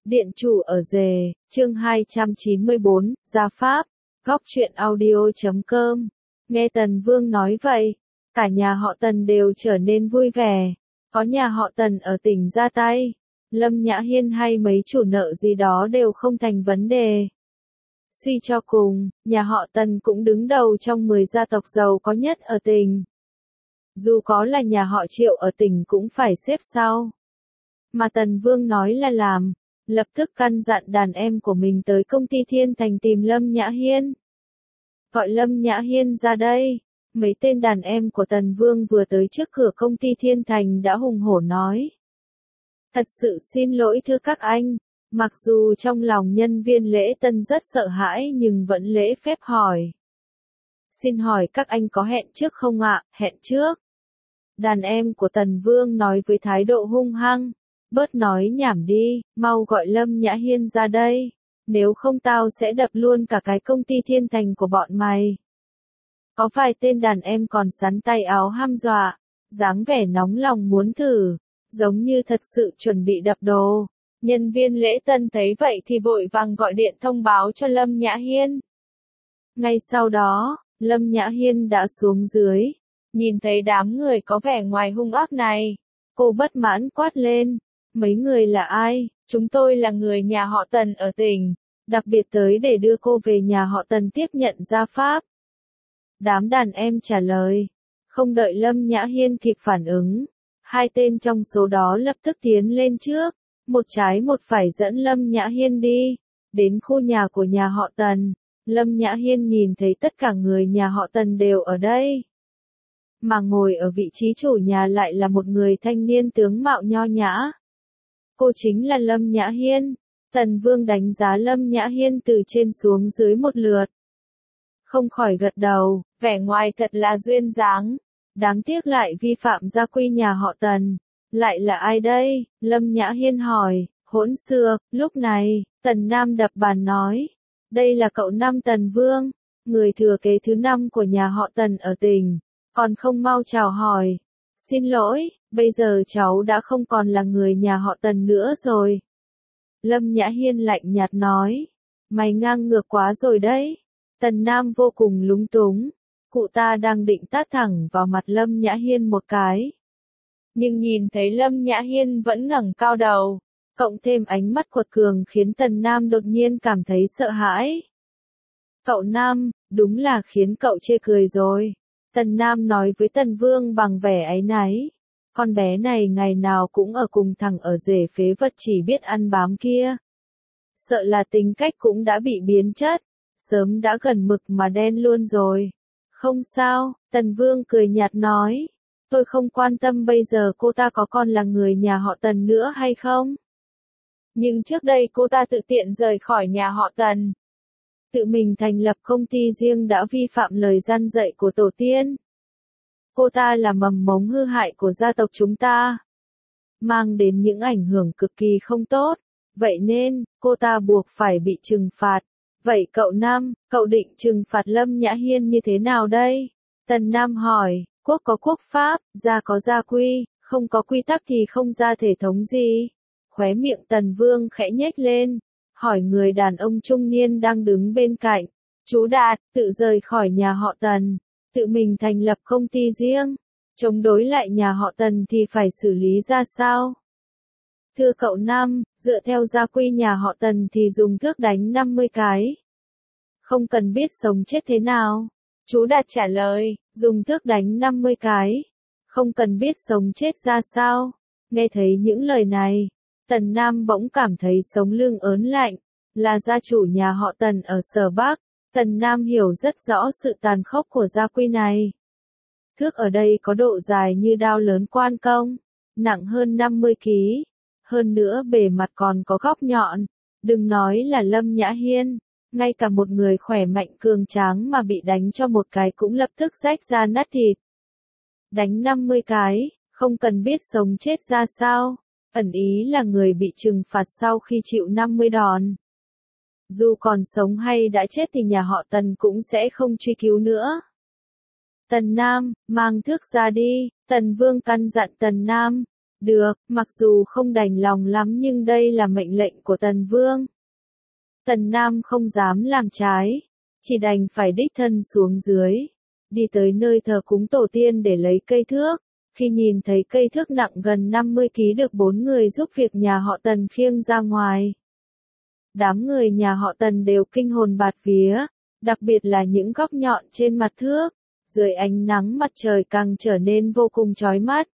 Điện chủ ở rể, chương 294, Gia Pháp, góc truyện audio.com. Nghe Tần Vương nói vậy, cả nhà họ Tần đều trở nên vui vẻ. Có nhà họ Tần ở tỉnh ra tay, Lâm Nhã Hiên hay mấy chủ nợ gì đó đều không thành vấn đề. Suy cho cùng, nhà họ Tần cũng đứng đầu trong 10 gia tộc giàu có nhất ở tỉnh. Dù có là nhà họ Triệu ở tỉnh cũng phải xếp sau. Mà Tần Vương nói là làm, lập tức căn dặn đàn em của mình tới công ty Thiên Thành tìm Lâm Nhã Hiên. Gọi Lâm Nhã Hiên ra đây. Mấy tên đàn em của Tần Vương vừa tới trước cửa công ty Thiên Thành đã hùng hổ nói. Thật sự xin lỗi thưa các anh, mặc dù trong lòng nhân viên lễ tân rất sợ hãi nhưng vẫn lễ phép hỏi. Xin hỏi các anh có hẹn trước không ạ? Hẹn trước. Đàn em của Tần Vương nói với thái độ hung hăng. Bớt nói nhảm đi, mau gọi Lâm Nhã Hiên ra đây. Nếu không tao sẽ đập luôn cả cái công ty Thiên Thành của bọn mày. Có vài tên đàn em còn sắn tay áo hăm dọa, dáng vẻ nóng lòng muốn thử, giống như thật sự chuẩn bị đập đồ. Nhân viên lễ tân thấy vậy thì vội vàng gọi điện thông báo cho Lâm Nhã Hiên. Ngay sau đó, Lâm Nhã Hiên đã xuống dưới, nhìn thấy đám người có vẻ ngoài hung ác này. Cô bất mãn quát lên, mấy người là ai? Chúng tôi là người nhà họ Tần ở tỉnh, đặc biệt tới để đưa cô về nhà họ Tần tiếp nhận Gia Pháp. Đám đàn em trả lời, không đợi Lâm Nhã Hiên kịp phản ứng, hai tên trong số đó lập tức tiến lên trước, một trái một phải dẫn Lâm Nhã Hiên đi, đến khu nhà của nhà họ Tần. Lâm Nhã Hiên nhìn thấy tất cả người nhà họ Tần đều ở đây. Mà ngồi ở vị trí chủ nhà lại là một người thanh niên tướng mạo nho nhã. Cô chính là Lâm Nhã Hiên. Tần Vương đánh giá Lâm Nhã Hiên từ trên xuống dưới một lượt. Không khỏi gật đầu, vẻ ngoài thật là duyên dáng. Đáng tiếc lại vi phạm gia quy nhà họ Tần. Lại là ai đây? Lâm Nhã Hiên hỏi, hỗn xược. Lúc này, Tần Nam đập bàn nói. Đây là cậu Năm Tần Vương, người thừa kế thứ 5 của nhà họ Tần ở tỉnh. Còn không mau chào hỏi. Xin lỗi, bây giờ cháu đã không còn là người nhà họ Tần nữa rồi. Lâm Nhã Hiên lạnh nhạt nói. Mày ngang ngược quá rồi đấy. Tần Nam vô cùng lúng túng. Cụ ta đang định tát thẳng vào mặt Lâm Nhã Hiên một cái. Nhưng nhìn thấy Lâm Nhã Hiên vẫn ngẩng cao đầu, cộng thêm ánh mắt quật cường khiến Tần Nam đột nhiên cảm thấy sợ hãi. Cậu Nam, đúng là khiến cậu chê cười rồi. Tần Nam nói với Tần Vương bằng vẻ áy náy. Con bé này ngày nào cũng ở cùng thằng ở rể phế vật chỉ biết ăn bám kia. Sợ là tính cách cũng đã bị biến chất, sớm đã gần mực mà đen luôn rồi. Không sao, Tần Vương cười nhạt nói. Tôi không quan tâm bây giờ cô ta có còn là người nhà họ Tần nữa hay không. Nhưng trước đây cô ta tự tiện rời khỏi nhà họ Tần. Tự mình thành lập công ty riêng đã vi phạm lời răn dạy của tổ tiên. Cô ta là mầm mống hư hại của gia tộc chúng ta, mang đến những ảnh hưởng cực kỳ không tốt, vậy nên, cô ta buộc phải bị trừng phạt. Vậy cậu Nam, cậu định trừng phạt Lâm Nhã Hiên như thế nào đây? Tần Nam hỏi, quốc có quốc pháp, gia có gia quy, không có quy tắc thì không ra thể thống gì. Khóe miệng Tần Vương khẽ nhếch lên, hỏi người đàn ông trung niên đang đứng bên cạnh. Chú Đạt, tự rời khỏi nhà họ Tần, tự mình thành lập công ty riêng, chống đối lại nhà họ Tần thì phải xử lý ra sao? Thưa cậu Nam, dựa theo gia quy nhà họ Tần thì dùng thước đánh 50 cái. Không cần biết sống chết thế nào. Chú Đạt trả lời, dùng thước đánh 50 cái. Không cần biết sống chết ra sao. Nghe thấy những lời này, Tần Nam bỗng cảm thấy sống lưng ớn lạnh. Là gia chủ nhà họ Tần ở Sở Bắc, Tần Nam hiểu rất rõ sự tàn khốc của gia quy này. Thước ở đây có độ dài như đao lớn quan công, nặng hơn 50 kg. Hơn nữa bề mặt còn có góc nhọn. Đừng nói là Lâm Nhã Hiên, ngay cả một người khỏe mạnh cường tráng mà bị đánh cho một cái cũng lập tức rách ra nát thịt. Đánh 50 cái, không cần biết sống chết ra sao, ẩn ý là người bị trừng phạt sau khi chịu 50 đòn. Dù còn sống hay đã chết thì nhà họ Tần cũng sẽ không truy cứu nữa. Tần Nam, mang thước ra đi, Tần Vương căn dặn Tần Nam. Được, mặc dù không đành lòng lắm nhưng đây là mệnh lệnh của Tần Vương. Tần Nam không dám làm trái, chỉ đành phải đích thân xuống dưới, đi tới nơi thờ cúng tổ tiên để lấy cây thước. Khi nhìn thấy cây thước nặng gần 50 ký được 4 người giúp việc nhà họ Tần khiêng ra ngoài. Đám người nhà họ Tần đều kinh hồn bạt vía, đặc biệt là những góc nhọn trên mặt thước, dưới ánh nắng mặt trời càng trở nên vô cùng chói mắt.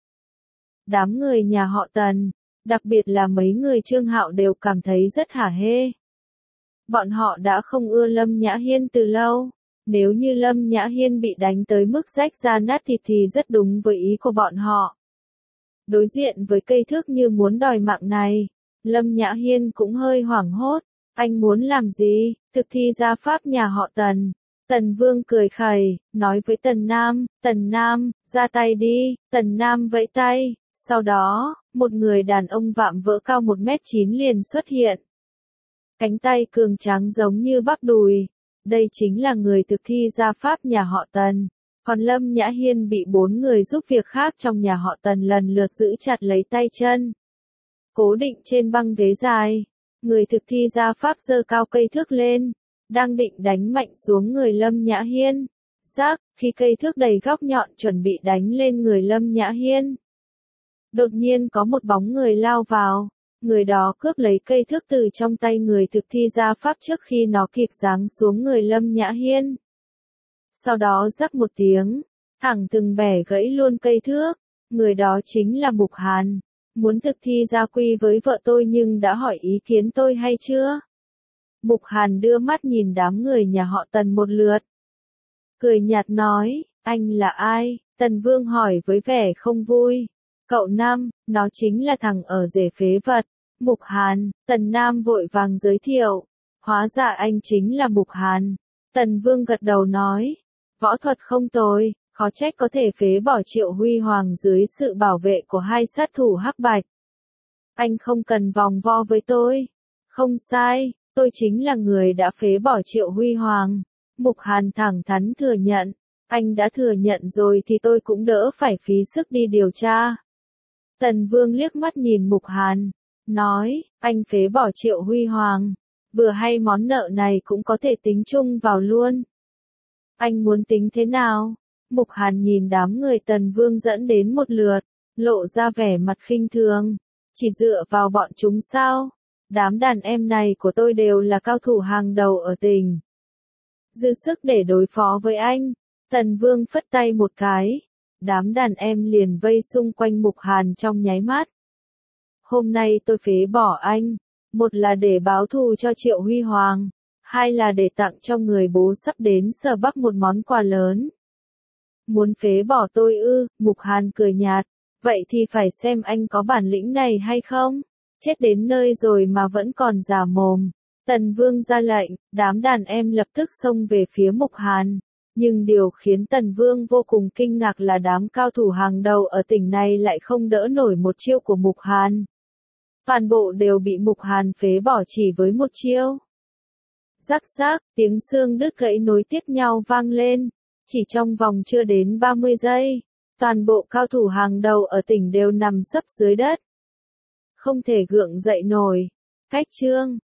Đám người nhà họ Tần, đặc biệt là mấy người Trương Hạo đều cảm thấy rất hả hê. Bọn họ đã không ưa Lâm Nhã Hiên từ lâu. Nếu như Lâm Nhã Hiên bị đánh tới mức rách da nát thịt thì rất đúng với ý của bọn họ. Đối diện với cây thước như muốn đòi mạng này, Lâm Nhã Hiên cũng hơi hoảng hốt. Anh muốn làm gì? Thực thi gia pháp nhà họ Tần. Tần Vương cười khẩy, nói với Tần Nam, ra tay đi. Tần Nam vẫy tay, sau đó, một người đàn ông vạm vỡ cao 1m9 liền xuất hiện. Cánh tay cường tráng giống như bắp đùi. Đây chính là người thực thi gia pháp nhà họ Tần. Còn Lâm Nhã Hiên bị 4 người giúp việc khác trong nhà họ Tần lần lượt giữ chặt lấy tay chân, cố định trên băng ghế dài. Người thực thi gia pháp giơ cao cây thước lên, đang định đánh mạnh xuống người Lâm Nhã Hiên. Rắc, khi cây thước đầy góc nhọn chuẩn bị đánh lên người Lâm Nhã Hiên, đột nhiên có một bóng người lao vào. Người đó cướp lấy cây thước từ trong tay người thực thi gia pháp trước khi nó kịp giáng xuống người Lâm Nhã Hiên. Sau đó rắc một tiếng, thẳng từng bẻ gãy luôn cây thước. Người đó chính là Mục Hàn. Muốn thực thi gia quy với vợ tôi nhưng đã hỏi ý kiến tôi hay chưa? Mục Hàn đưa mắt nhìn đám người nhà họ Tần một lượt. Cười nhạt nói, anh là ai? Tần Vương hỏi với vẻ không vui. Cậu Nam, nó chính là thằng ở rể phế vật. Mục Hàn. Tần Nam vội vàng giới thiệu. Hóa ra anh chính là Mục Hàn. Tần Vương gật đầu nói. Võ thuật không tồi, khó trách có thể phế bỏ Triệu Huy Hoàng dưới sự bảo vệ của hai sát thủ hắc bạch. Anh không cần vòng vo với tôi. Không sai, tôi chính là người đã phế bỏ Triệu Huy Hoàng. Mục Hàn thẳng thắn thừa nhận. Anh đã thừa nhận rồi thì tôi cũng đỡ phải phí sức đi điều tra. Tần Vương liếc mắt nhìn Mục Hàn, nói, anh phế bỏ Triệu Huy Hoàng. Vừa hay món nợ này cũng có thể tính chung vào luôn. Anh muốn tính thế nào? Mục Hàn nhìn đám người Tần Vương dẫn đến một lượt, lộ ra vẻ mặt khinh thường. Chỉ dựa vào bọn chúng sao? Đám đàn em này của tôi đều là cao thủ hàng đầu ở tỉnh. Dư sức để đối phó với anh. Tần Vương phất tay một cái. Đám đàn em liền vây xung quanh Mục Hàn trong nháy mắt. Hôm nay tôi phế bỏ anh. Một là để báo thù cho Triệu Huy Hoàng. Hai là để tặng cho người bố sắp đến Sở Bắc một món quà lớn. Muốn phế bỏ tôi ư? Mục Hàn cười nhạt. Vậy thì phải xem anh có bản lĩnh này hay không? Chết đến nơi rồi mà vẫn còn giả mồm. Tần Vương ra lệnh, đám đàn em lập tức xông về phía Mục Hàn. Nhưng điều khiến Tần Vương vô cùng kinh ngạc là đám cao thủ hàng đầu ở tỉnh này lại không đỡ nổi một chiêu của Mục Hàn. Toàn bộ đều bị Mục Hàn phế bỏ chỉ với một chiêu. Rắc rắc, tiếng xương đứt gãy nối tiếp nhau vang lên. Chỉ trong vòng chưa đến 30 giây, toàn bộ cao thủ hàng đầu ở tỉnh đều nằm sấp dưới đất. Không thể gượng dậy nổi. Cách chương